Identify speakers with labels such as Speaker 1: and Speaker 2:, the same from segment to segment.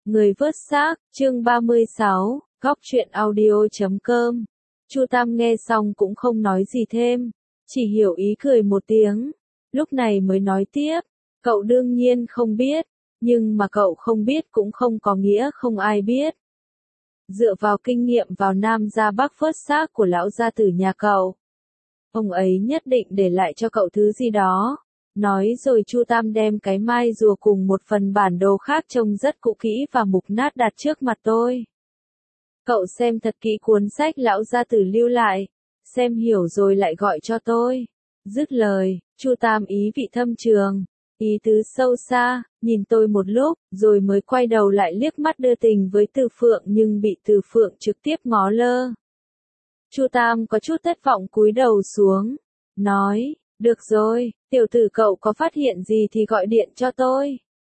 Speaker 1: Người vớt xác, chương 36, góc truyện audio.com. Chu Tam nghe xong cũng không nói gì thêm, chỉ hiểu ý cười một tiếng, lúc này mới nói tiếp, cậu đương nhiên không biết, nhưng mà cậu không biết cũng không có nghĩa không ai biết. Dựa vào kinh nghiệm vào Nam ra Bắc vớt xác của lão gia tử nhà cậu, ông ấy nhất định để lại cho cậu thứ gì đó. Nói rồi Chu Tam đem cái mai rùa cùng một phần bản đồ khác trông rất cũ kỹ và mục nát đặt trước mặt tôi. Cậu xem thật kỹ cuốn sách lão gia tử lưu lại, xem hiểu rồi lại gọi cho tôi. Dứt lời, Chu Tam ý vị thâm trường, ý tứ sâu xa, nhìn tôi một lúc, rồi mới quay đầu lại liếc mắt đưa tình với Từ Phượng nhưng bị Từ Phượng trực tiếp ngó lơ. Chu Tam có chút thất vọng cúi đầu xuống, nói, được rồi, tiểu tử cậu có phát hiện gì thì gọi điện cho tôi.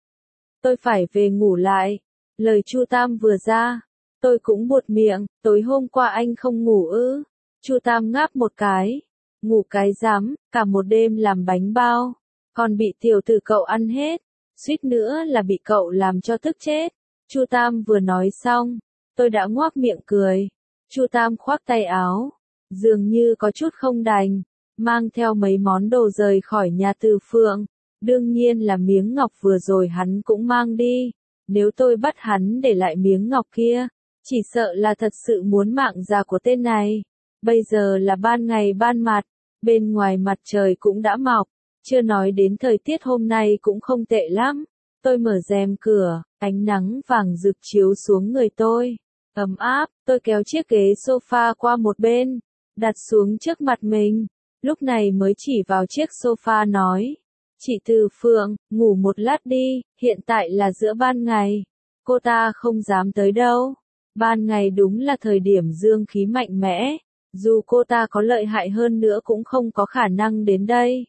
Speaker 1: Tôi phải về ngủ lại. Lời Chu Tam vừa ra, tôi cũng buột miệng, tối hôm qua anh không ngủ ư? Chu Tam ngáp một cái, ngủ cái rắm, cả một đêm làm bánh bao, còn bị tiểu tử cậu ăn hết, suýt nữa là bị cậu làm cho tức chết. Chu Tam vừa nói xong, tôi đã ngoác miệng cười. Chu Tam khoác tay áo, dường như có chút không đành, mang theo mấy món đồ rời khỏi nhà Từ Phượng. Đương nhiên là miếng ngọc vừa rồi hắn cũng mang đi. Nếu tôi bắt hắn để lại miếng ngọc kia, chỉ sợ là thật sự muốn mạng già của tên này. Bây giờ là ban ngày ban mặt, bên ngoài mặt trời cũng đã mọc, chưa nói đến thời tiết hôm nay cũng không tệ lắm. Tôi mở rèm cửa, ánh nắng vàng rực chiếu xuống người tôi. Ấm áp, tôi kéo chiếc ghế sofa qua một bên, đặt xuống trước mặt mình. Lúc này mới chỉ vào chiếc sofa nói, chị Từ Phượng, ngủ một lát đi, hiện tại là giữa ban ngày. Cô ta không dám tới đâu. Ban ngày đúng là thời điểm dương khí mạnh mẽ, dù cô ta có lợi hại hơn nữa cũng không có khả năng đến đây.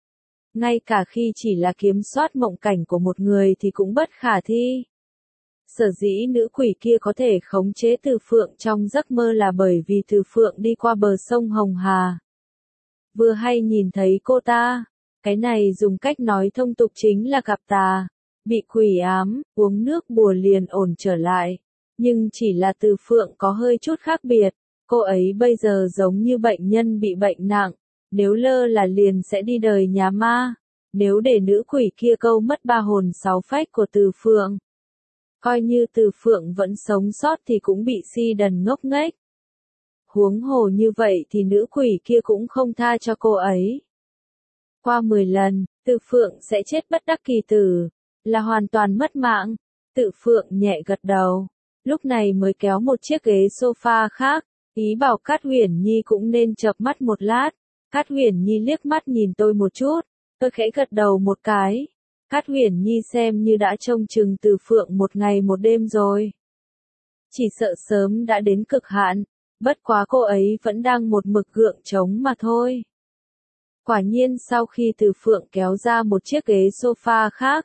Speaker 1: Ngay cả khi chỉ là kiểm soát mộng cảnh của một người thì cũng bất khả thi. Sở dĩ nữ quỷ kia có thể khống chế Từ Phượng trong giấc mơ là bởi vì Từ Phượng đi qua bờ sông Hồng Hà. Vừa hay nhìn thấy cô ta, cái này dùng cách nói thông tục chính là gặp tà, bị quỷ ám, uống nước bùa liền ổn trở lại. Nhưng chỉ là Từ Phượng có hơi chút khác biệt, cô ấy bây giờ giống như bệnh nhân bị bệnh nặng, nếu lơ là liền sẽ đi đời nhà ma, nếu để nữ quỷ kia câu mất ba hồn sáu phách của Từ Phượng. Coi như Từ Phượng vẫn sống sót thì cũng bị si đần ngốc nghếch. Huống hồ như vậy thì nữ quỷ kia cũng không tha cho cô ấy. Qua 10 lần, Từ Phượng sẽ chết bất đắc kỳ tử, là hoàn toàn mất mạng. Từ Phượng nhẹ gật đầu, lúc này mới kéo một chiếc ghế sofa khác, ý bảo Cát Huyền Nhi cũng nên chợp mắt một lát. Cát Huyền Nhi liếc mắt nhìn tôi một chút, tôi khẽ gật đầu một cái. Cát Huyền Nhi xem như đã trông chừng Từ Phượng một ngày một đêm rồi. Chỉ sợ sớm đã đến cực hạn, bất quá cô ấy vẫn đang một mực gượng chống mà thôi. Quả nhiên sau khi Từ Phượng kéo ra một chiếc ghế sofa khác,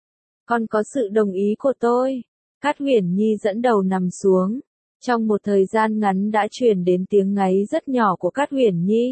Speaker 1: còn có sự đồng ý của tôi, Cát Huyền Nhi dẫn đầu nằm xuống. Trong một thời gian ngắn đã truyền đến tiếng ngáy rất nhỏ của Cát Huyền Nhi.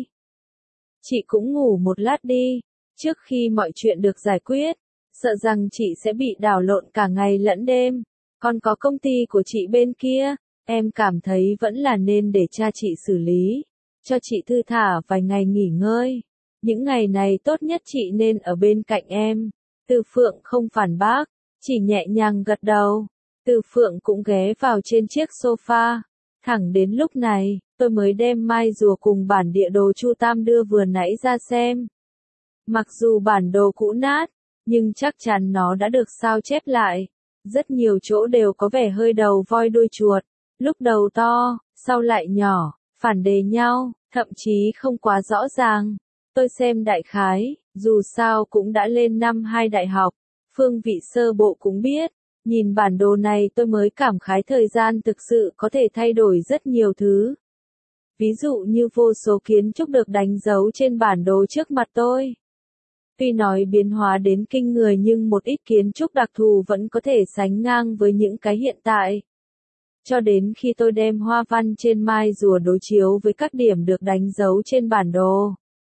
Speaker 1: Chị cũng ngủ một lát đi, trước khi mọi chuyện được giải quyết, sợ rằng chị sẽ bị đảo lộn cả ngày lẫn đêm. Còn có công ty của chị bên kia, em cảm thấy vẫn là nên để cha chị xử lý, cho chị thư thả vài ngày nghỉ ngơi. Những ngày này tốt nhất chị nên ở bên cạnh em. Từ Phượng không phản bác, chỉ nhẹ nhàng gật đầu. Từ Phượng cũng ghé vào trên chiếc sofa. Thẳng đến lúc này, tôi mới đem mai rùa cùng bản địa đồ Chu Tam đưa vừa nãy ra xem. Mặc dù bản đồ cũ nát, nhưng chắc chắn nó đã được sao chép lại. Rất nhiều chỗ đều có vẻ hơi đầu voi đuôi chuột, lúc đầu to, sau lại nhỏ, phản đề nhau, thậm chí không quá rõ ràng. Tôi xem đại khái, dù sao cũng đã lên năm 2 đại học, phương vị sơ bộ cũng biết. Nhìn bản đồ này tôi mới cảm khái thời gian thực sự có thể thay đổi rất nhiều thứ. Ví dụ như vô số kiến trúc được đánh dấu trên bản đồ trước mặt tôi. Tuy nói biến hóa đến kinh người nhưng một ít kiến trúc đặc thù vẫn có thể sánh ngang với những cái hiện tại. Cho đến khi tôi đem hoa văn trên mai rùa đối chiếu với các điểm được đánh dấu trên bản đồ,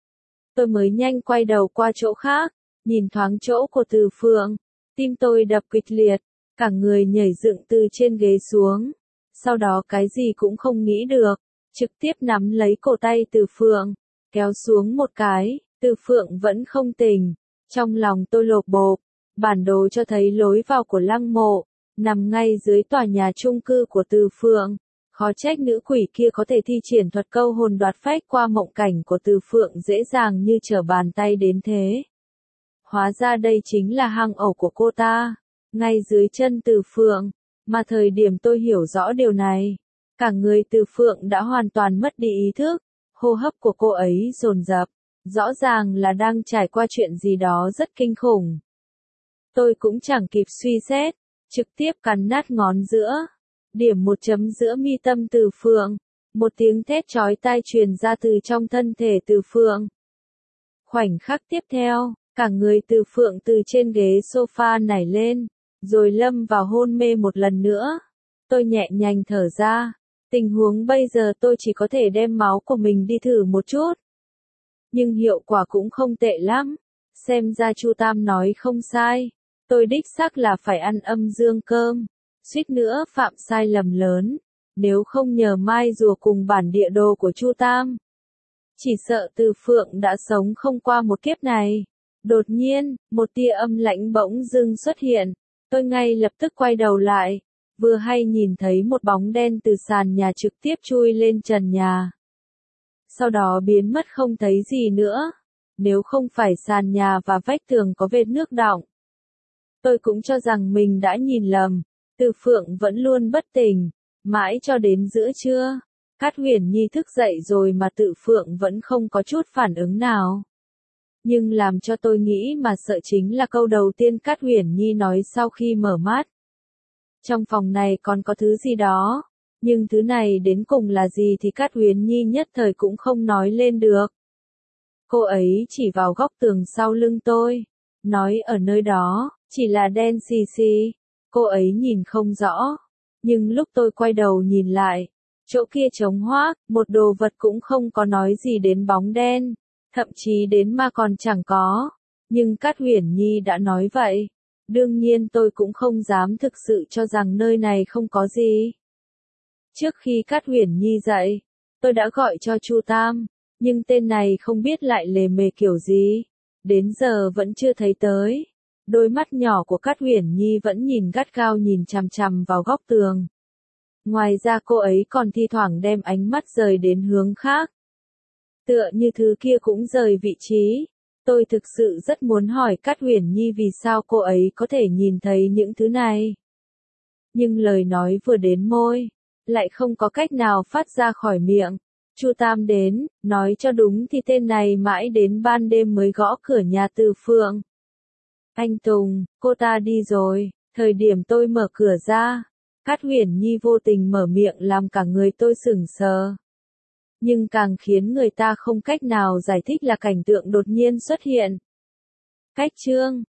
Speaker 1: tôi mới nhanh quay đầu qua chỗ khác, nhìn thoáng chỗ của Từ Phượng. Tim tôi đập kịch liệt, Cả người nhảy dựng từ trên ghế xuống. Sau đó cái gì cũng không nghĩ được. Trực tiếp nắm lấy cổ tay Từ Phượng. Kéo xuống một cái, Từ Phượng vẫn không tỉnh. Trong lòng tôi lột bột. Bản đồ cho thấy lối vào của lăng mộ. Nằm ngay dưới tòa nhà chung cư của Từ Phượng. Khó trách nữ quỷ kia có thể thi triển thuật câu hồn đoạt phách qua mộng cảnh của Từ Phượng dễ dàng như trở bàn tay đến thế. Hóa ra đây chính là hang ổ của cô ta, ngay dưới chân Từ Phượng, mà thời điểm tôi hiểu rõ điều này, cả người Từ Phượng đã hoàn toàn mất đi ý thức, hô hấp của cô ấy dồn dập, rõ ràng là đang trải qua chuyện gì đó rất kinh khủng. Tôi cũng chẳng kịp suy xét, trực tiếp cắn nát ngón giữa, điểm một chấm giữa mi tâm Từ Phượng, một tiếng thét chói tai truyền ra từ trong thân thể Từ Phượng. Khoảnh khắc tiếp theo, cả người Từ Phượng từ trên ghế sofa nảy lên, rồi lâm vào hôn mê một lần nữa. Tôi nhẹ nhàng thở ra, tình huống bây giờ tôi chỉ có thể đem máu của mình đi thử một chút. Nhưng hiệu quả cũng không tệ lắm, xem ra Chu Tam nói không sai, tôi đích xác là phải ăn âm dương cơm, suýt nữa phạm sai lầm lớn, nếu không nhờ mai rùa cùng bản địa đồ của Chu Tam. Chỉ sợ Từ Phượng đã sống không qua một kiếp này. Đột nhiên, một tia âm lãnh bỗng dưng xuất hiện, tôi ngay lập tức quay đầu lại, vừa hay nhìn thấy một bóng đen từ sàn nhà trực tiếp chui lên trần nhà. Sau đó biến mất không thấy gì nữa, nếu không phải sàn nhà và vách tường có vết nước đọng. Tôi cũng cho rằng mình đã nhìn lầm, Từ Phượng vẫn luôn bất tỉnh, mãi cho đến giữa trưa. Cát Huyền Nhi thức dậy rồi mà Từ Phượng vẫn không có chút phản ứng nào. Nhưng làm cho tôi nghĩ mà sợ chính là câu đầu tiên Cát Huyền Nhi nói sau khi mở mắt. Trong phòng này còn có thứ gì đó, nhưng thứ này đến cùng là gì thì Cát Huyền Nhi nhất thời cũng không nói lên được. Cô ấy chỉ vào góc tường sau lưng tôi, nói ở nơi đó, chỉ là đen xì xì, cô ấy nhìn không rõ. Nhưng lúc tôi quay đầu nhìn lại, chỗ kia trống hoác, một đồ vật cũng không có nói gì đến bóng đen, thậm chí đến ma còn chẳng có. Nhưng Cát Huyền Nhi đã nói vậy, đương nhiên tôi cũng không dám thực sự cho rằng nơi này không có gì. Trước khi Cát Huyền Nhi dậy, tôi đã gọi cho Chu Tam, nhưng tên này không biết lại lề mề kiểu gì, đến giờ vẫn chưa thấy tới. Đôi mắt nhỏ của Cát Huyền Nhi vẫn nhìn gắt gao nhìn chằm chằm vào góc tường. Ngoài ra cô ấy còn thi thoảng đem ánh mắt rời đến hướng khác. Tựa như thứ kia cũng rời vị trí. Tôi thực sự rất muốn hỏi Cát Huyền Nhi vì sao cô ấy có thể nhìn thấy những thứ này. Nhưng lời nói vừa đến môi, lại không có cách nào phát ra khỏi miệng. Chu Tam đến, nói cho đúng thì tên này mãi đến ban đêm mới gõ cửa nhà Từ Phượng. Anh Tùng, cô ta đi rồi, thời điểm tôi mở cửa ra. Cát Huyền Nhi vô tình mở miệng làm cả người tôi sững sờ. Nhưng càng khiến người ta không cách nào giải thích là cảnh tượng đột nhiên xuất hiện. Cách chương